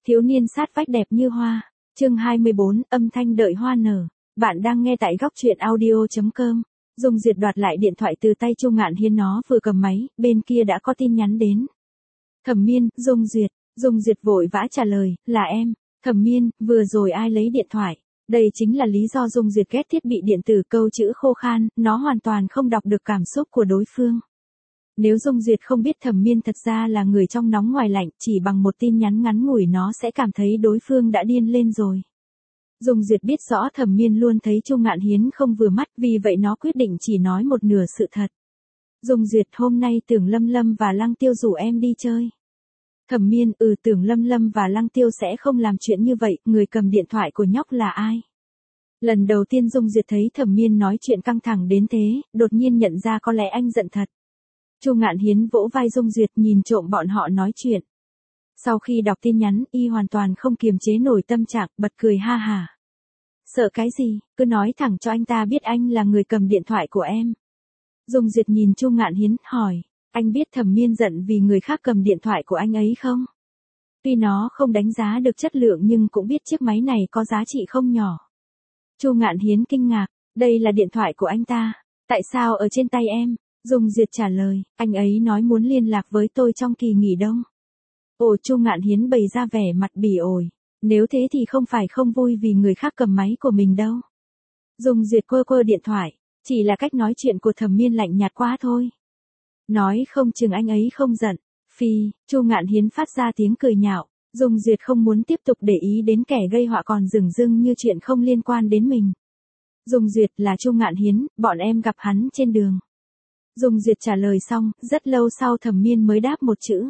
Thiếu niên sát vách đẹp như hoa. Chương 24, âm thanh đợi hoa nở. Bạn đang nghe tại góc truyện audio.com. Dung Duyệt đoạt lại điện thoại từ tay Chu Ngạn Hiên, nó vừa cầm máy, bên kia đã có tin nhắn đến. Thẩm Miên, Dung Duyệt vội vã trả lời, là em. Thẩm Miên, vừa rồi ai lấy điện thoại? Đây chính là lý do Dung Duyệt ghét thiết bị điện tử, câu chữ khô khan, nó hoàn toàn không đọc được cảm xúc của đối phương. Nếu Dung Duyệt không biết Thẩm Miên thật ra là người trong nóng ngoài lạnh, chỉ bằng một tin nhắn ngắn ngủi nó sẽ cảm thấy đối phương đã điên lên rồi. Dung Duyệt biết rõ Thẩm Miên luôn thấy Chu Ngạn Hiến không vừa mắt, vì vậy nó quyết định chỉ nói một nửa sự thật. Dung Duyệt, hôm nay Tưởng Lâm Lâm và Lăng Tiêu rủ em đi chơi. Thẩm Miên, Tưởng Lâm Lâm và Lăng Tiêu sẽ không làm chuyện như vậy, người cầm điện thoại của nhóc là ai? Lần đầu tiên Dung Duyệt thấy Thẩm Miên nói chuyện căng thẳng đến thế, đột nhiên nhận ra có lẽ anh giận thật. Chu Ngạn Hiến vỗ vai Dung Duyệt, nhìn trộm bọn họ nói chuyện. Sau khi đọc tin nhắn, y hoàn toàn không kiềm chế nổi tâm trạng, bật cười ha hả. Sợ cái gì, cứ nói thẳng cho anh ta biết anh là người cầm điện thoại của em. Dung Duyệt nhìn Chu Ngạn Hiến, hỏi, anh biết Thẩm Miên giận vì người khác cầm điện thoại của anh ấy không? Tuy nó không đánh giá được chất lượng nhưng cũng biết chiếc máy này có giá trị không nhỏ. Chu Ngạn Hiến kinh ngạc, đây là điện thoại của anh ta, tại sao ở trên tay em? Dung Duyệt trả lời, anh ấy nói muốn liên lạc với tôi trong kỳ nghỉ đông. Ồ, Chu Ngạn Hiến bày ra vẻ mặt bỉ ổi, nếu thế thì không phải không vui vì người khác cầm máy của mình đâu. Dung Duyệt quơ điện thoại, chỉ là cách nói chuyện của Thẩm Miên lạnh nhạt quá thôi. Nói không chừng anh ấy không giận. Phi, Chu Ngạn Hiến phát ra tiếng cười nhạo. Dung Duyệt không muốn tiếp tục để ý đến kẻ gây họa còn dửng dưng như chuyện không liên quan đến mình. Dung Duyệt, là Chu Ngạn Hiến, bọn em gặp hắn trên đường. Dung Duyệt trả lời xong, rất lâu sau Thẩm Miên mới đáp một chữ.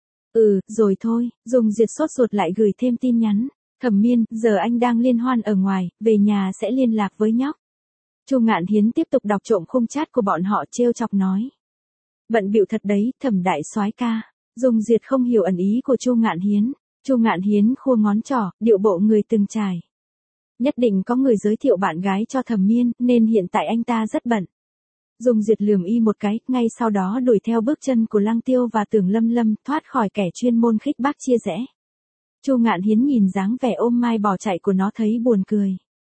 Rồi thôi. Dung Duyệt sốt ruột lại gửi thêm tin nhắn. Thẩm Miên, giờ anh đang liên hoan ở ngoài, về nhà sẽ liên lạc với nhóc. Chu Ngạn Hiến tiếp tục đọc trộm khung chat của bọn họ, trêu chọc nói. Bận bịu thật đấy, Thẩm đại soái ca. Dung Duyệt không hiểu ẩn ý của Chu Ngạn Hiến. Chu Ngạn Hiến khua ngón trỏ, điệu bộ người từng trải. Nhất định có người giới thiệu bạn gái cho Thẩm Miên, nên hiện tại anh ta rất bận. Dung Duyệt lườm y một cái, ngay sau đó đuổi theo bước chân của Lăng Tiêu và Tưởng Lâm Lâm, thoát khỏi kẻ chuyên môn khích bác chia rẽ. Chu Ngạn Hiến nhìn dáng vẻ ôm mai bỏ chạy của nó thấy buồn cười.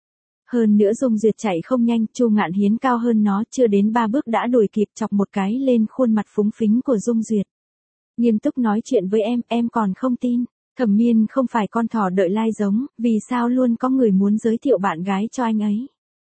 Hơn nữa Dung Duyệt chạy không nhanh, Chu Ngạn Hiến cao hơn nó, chưa đến 3 bước đã đuổi kịp, chọc một cái lên khuôn mặt phúng phính của Dung Duyệt. Nghiêm túc nói chuyện với em còn không tin. Thẩm Miên không phải con thỏ đợi lai giống, vì sao luôn có người muốn giới thiệu bạn gái cho anh ấy?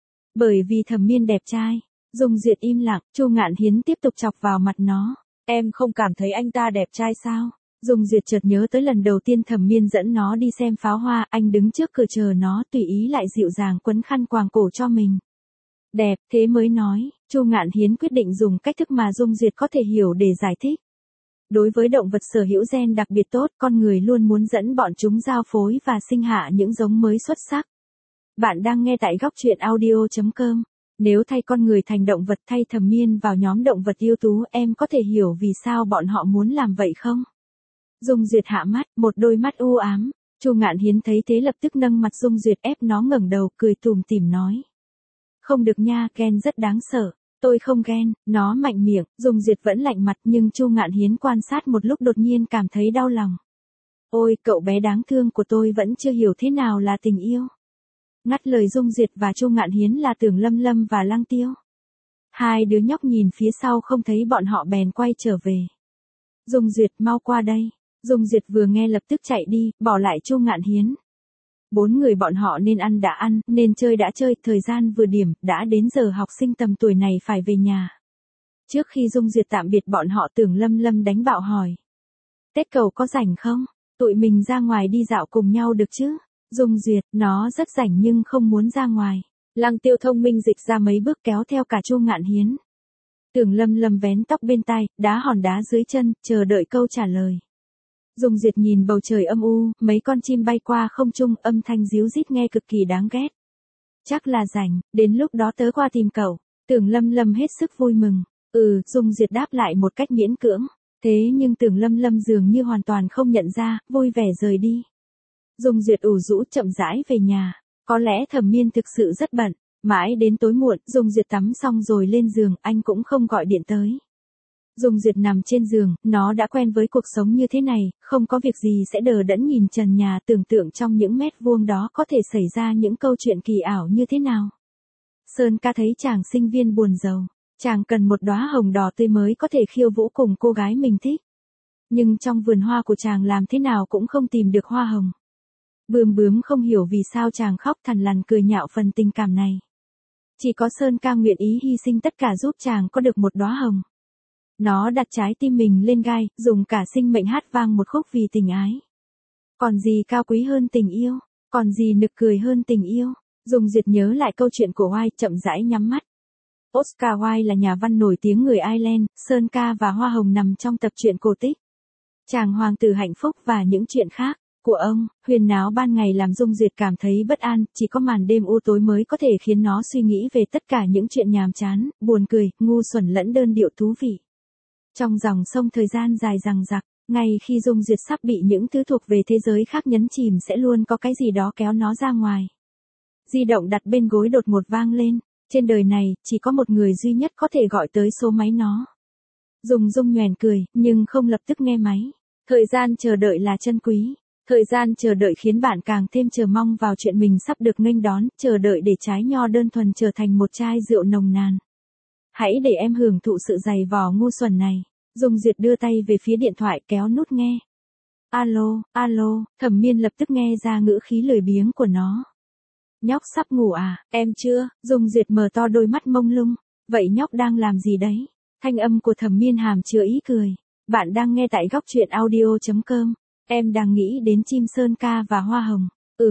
Bởi vì Thẩm Miên đẹp trai. Dung Duyệt im lặng, Chu Ngạn Hiến tiếp tục chọc vào mặt nó. Em không cảm thấy anh ta đẹp trai sao? Dung Duyệt chợt nhớ tới lần đầu tiên Thẩm Miên dẫn nó đi xem pháo hoa, anh đứng trước cửa chờ nó, tùy ý lại dịu dàng quấn khăn quàng cổ cho mình. Đẹp, thế mới nói. Chu Ngạn Hiến quyết định dùng cách thức mà Dung Duyệt có thể hiểu để giải thích. Đối với động vật sở hữu gen đặc biệt tốt, con người luôn muốn dẫn bọn chúng giao phối và sinh hạ những giống mới xuất sắc. Bạn đang nghe tại góc truyện audio.com. Nếu thay con người thành động vật, thay Thẩm Miên vào nhóm động vật ưu tú, em có thể hiểu vì sao bọn họ muốn làm vậy không? Dung Duyệt hạ mắt, một đôi mắt u ám. Chu Ngạn Hiến thấy thế lập tức nâng mặt Dung Duyệt, ép nó ngẩng đầu, cười tủm tỉm nói. Không được nha, ghen rất đáng sợ. Tôi không ghen. Nó mạnh miệng. Dung Duyệt vẫn lạnh mặt, nhưng Chu Ngạn Hiến quan sát một lúc đột nhiên cảm thấy đau lòng. Ôi, cậu bé đáng thương của tôi vẫn chưa hiểu thế nào là tình yêu. Ngắt lời Dung Duyệt và Chu Ngạn Hiến là Tưởng Lâm Lâm và Lăng Tiêu. Hai đứa nhóc nhìn phía sau không thấy bọn họ bèn quay trở về. Dung Duyệt, mau qua đây. Dung Duyệt vừa nghe lập tức chạy đi, bỏ lại Chu Ngạn Hiến. 4 người bọn họ nên ăn đã ăn, nên chơi đã chơi, thời gian vừa điểm, đã đến giờ học sinh tầm tuổi này phải về nhà. Trước khi Dung Duyệt tạm biệt bọn họ, Tưởng Lâm Lâm đánh bạo hỏi. Tết cậu có rảnh không? Tụi mình ra ngoài đi dạo cùng nhau được chứ? Dung Duyệt, nó rất rảnh nhưng không muốn ra ngoài. Lăng Tiêu thông minh dịch ra mấy bước kéo theo cả Chu Ngạn Hiến. Tưởng Lâm Lâm vén tóc bên tai, đá hòn đá dưới chân, chờ đợi câu trả lời. Dung Duyệt nhìn bầu trời âm u, mấy con chim bay qua không trung, âm thanh ríu rít nghe cực kỳ đáng ghét. Chắc là rảnh, đến lúc đó tớ qua tìm cậu. Tưởng Lâm Lâm hết sức vui mừng. Dung Duyệt đáp lại một cách miễn cưỡng. Thế nhưng Tưởng Lâm Lâm dường như hoàn toàn không nhận ra, vui vẻ rời đi. Dung Duyệt ủ rũ chậm rãi về nhà. Có lẽ Thẩm Miên thực sự rất bận. Mãi đến tối muộn, Dung Duyệt tắm xong rồi lên giường, anh cũng không gọi điện tới. Dung Duyệt nằm trên giường, nó đã quen với cuộc sống như thế này, không có việc gì sẽ đờ đẫn nhìn trần nhà tưởng tượng trong những mét vuông đó có thể xảy ra những câu chuyện kỳ ảo như thế nào. Sơn ca thấy chàng sinh viên buồn rầu, chàng cần một đóa hồng đỏ tươi mới có thể khiêu vũ cùng cô gái mình thích. Nhưng trong vườn hoa của chàng làm thế nào cũng không tìm được hoa hồng. Bướm bướm không hiểu vì sao chàng khóc thằn lằn cười nhạo phần tình cảm này. Chỉ có Sơn ca nguyện ý hy sinh tất cả giúp chàng có được một đóa hồng. Nó đặt trái tim mình lên gai, dùng cả sinh mệnh hát vang một khúc vì tình ái. Còn gì cao quý hơn tình yêu, còn gì nực cười hơn tình yêu. Dung Duyệt nhớ lại câu chuyện của Wilde, chậm rãi nhắm mắt. Oscar Wilde là nhà văn nổi tiếng người Ireland, Sơn ca và hoa hồng nằm trong tập truyện cổ tích. Chàng hoàng tử hạnh phúc và những chuyện khác của ông, huyền náo ban ngày làm Dung Duyệt cảm thấy bất an, chỉ có màn đêm u tối mới có thể khiến nó suy nghĩ về tất cả những chuyện nhàm chán, buồn cười, ngu xuẩn lẫn đơn điệu thú vị. Trong dòng sông thời gian dài dằng dặc, ngay khi Dung Duyệt sắp bị những thứ thuộc về thế giới khác nhấn chìm sẽ luôn có cái gì đó kéo nó ra ngoài. Di động đặt bên gối đột ngột vang lên, trên đời này, chỉ có một người duy nhất có thể gọi tới số máy nó. Dung nhoẻn cười, nhưng không lập tức nghe máy. Thời gian chờ đợi là chân quý. Thời gian chờ đợi khiến bạn càng thêm chờ mong vào chuyện mình sắp được nghênh đón, chờ đợi để trái nho đơn thuần trở thành một chai rượu nồng nàn. Hãy để em hưởng thụ sự dày vò ngu xuẩn này. Dung Duyệt đưa tay về phía điện thoại kéo nút nghe. Alo, alo, Thẩm Miên lập tức nghe ra ngữ khí lười biếng của nó. Nhóc sắp ngủ à, em chưa? Dung Duyệt mở to đôi mắt mông lung. Vậy nhóc đang làm gì đấy? Thanh âm của Thẩm Miên hàm chứa ý cười. Bạn đang nghe tại góc truyện audio.com. Em đang nghĩ đến chim sơn ca và hoa hồng.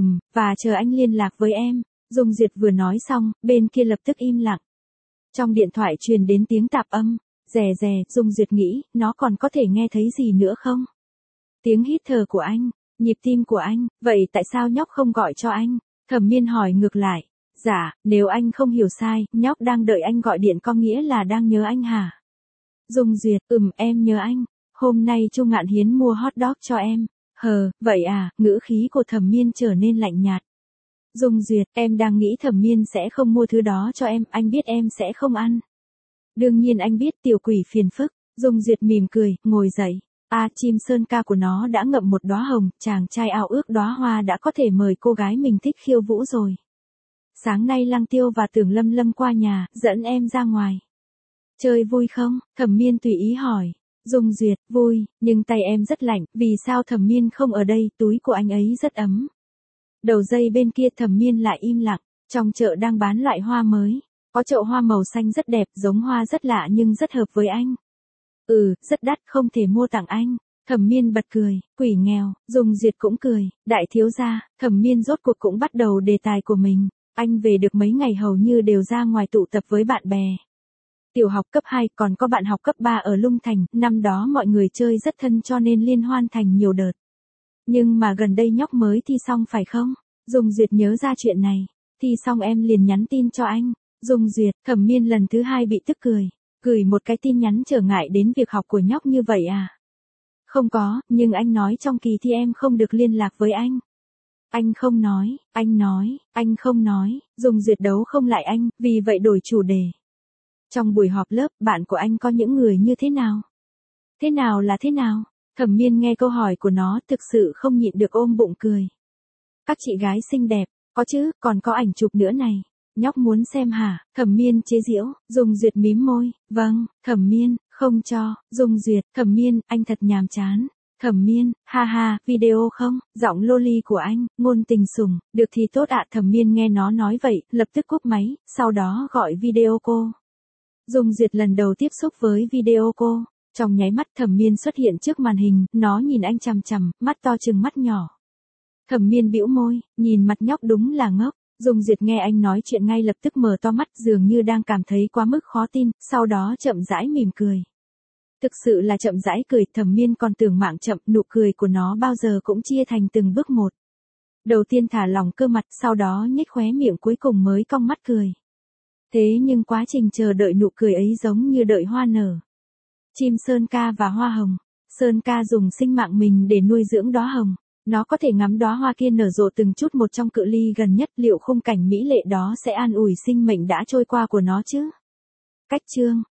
Và chờ anh liên lạc với em. Dung Duyệt vừa nói xong, bên kia lập tức im lặng. Trong điện thoại truyền đến tiếng tạp âm. Rè rè, Dung Duyệt nghĩ, nó còn có thể nghe thấy gì nữa không? Tiếng hít thở của anh, nhịp tim của anh, vậy tại sao nhóc không gọi cho anh? Thẩm Miên hỏi ngược lại. Dạ, nếu anh không hiểu sai, nhóc đang đợi anh gọi điện có nghĩa là đang nhớ anh hả? Dung Duyệt, em nhớ anh. Hôm nay Chu Ngạn Hiến mua hot dog cho em. Vậy à, ngữ khí của Thẩm Miên trở nên lạnh nhạt. Dung Duyệt, em đang nghĩ Thẩm Miên sẽ không mua thứ đó cho em, anh biết em sẽ không ăn. Đương nhiên anh biết, tiểu quỷ phiền phức. Dung Duyệt mỉm cười, ngồi dậy. Chim sơn ca của nó đã ngậm một đóa hồng, chàng trai ao ước đóa hoa đã có thể mời cô gái mình thích khiêu vũ rồi. Sáng nay Lăng Tiêu và Tưởng Lâm Lâm qua nhà, dẫn em ra ngoài. Chơi vui không? Thẩm Miên tùy ý hỏi. Dung Duyệt, vui, nhưng tay em rất lạnh, vì sao Thẩm Miên không ở đây, túi của anh ấy rất ấm. Đầu dây bên kia Thẩm Miên lại im lặng, trong chợ đang bán loại hoa mới. Có chậu hoa màu xanh rất đẹp, giống hoa rất lạ nhưng rất hợp với anh. Rất đắt, không thể mua tặng anh. Thẩm Miên bật cười, quỷ nghèo. Dung Duyệt cũng cười, đại thiếu gia. Thẩm Miên rốt cuộc cũng bắt đầu đề tài của mình. Anh về được mấy ngày hầu như đều ra ngoài tụ tập với bạn bè. Tiểu học cấp 2, còn có bạn học cấp 3 ở Lung Thành, năm đó mọi người chơi rất thân cho nên liên hoan thành nhiều đợt. Nhưng mà gần đây nhóc mới thi xong phải không? Dung Duyệt nhớ ra chuyện này. Thi xong em liền nhắn tin cho anh. Dung Duyệt, Thẩm Miên lần thứ 2 bị tức cười. Gửi một cái tin nhắn trở ngại đến việc học của nhóc như vậy à? Không có, nhưng anh nói trong kỳ thi em không được liên lạc với anh. Anh không nói, anh không nói. Dung Duyệt đấu không lại anh, vì vậy đổi chủ đề. Trong buổi họp lớp, bạn của anh có những người như thế nào? Thế nào là thế nào? Thẩm Miên nghe câu hỏi của nó thực sự không nhịn được ôm bụng cười. Các chị gái xinh đẹp, có chứ, còn có ảnh chụp nữa này. Nhóc muốn xem hả? Thẩm Miên chế giễu. Dung Duyệt mím môi. Vâng, Thẩm Miên, không cho. Dung Duyệt, Thẩm Miên, anh thật nhàm chán. Thẩm Miên, ha ha, video không? Giọng loli của anh, ngôn tình sủng, được thì tốt ạ. Thẩm Miên nghe nó nói vậy, lập tức cúp máy, sau đó gọi video cô. Dung Duyệt lần đầu tiếp xúc với video cô. Trong nháy mắt Thẩm Miên xuất hiện trước màn hình, nó nhìn anh chằm chằm, mắt to chừng mắt nhỏ. Thẩm Miên bĩu môi, nhìn mặt nhóc đúng là ngốc. Dung Duyệt nghe anh nói chuyện ngay lập tức mở to mắt dường như đang cảm thấy quá mức khó tin, sau đó chậm rãi mỉm cười. Thực sự là chậm rãi cười, Thẩm Miên còn tưởng mạng chậm, nụ cười của nó bao giờ cũng chia thành từng bước một. Đầu tiên thả lỏng cơ mặt, sau đó nhếch khóe miệng, cuối cùng mới cong mắt cười. Thế nhưng quá trình chờ đợi nụ cười ấy giống như đợi hoa nở. Chim sơn ca và hoa hồng. Sơn ca dùng sinh mạng mình để nuôi dưỡng đóa hồng. Nó có thể ngắm đóa hoa kia nở rộ từng chút một trong cự ly gần nhất, liệu khung cảnh mỹ lệ đó sẽ an ủi sinh mệnh đã trôi qua của nó chứ? Cách chương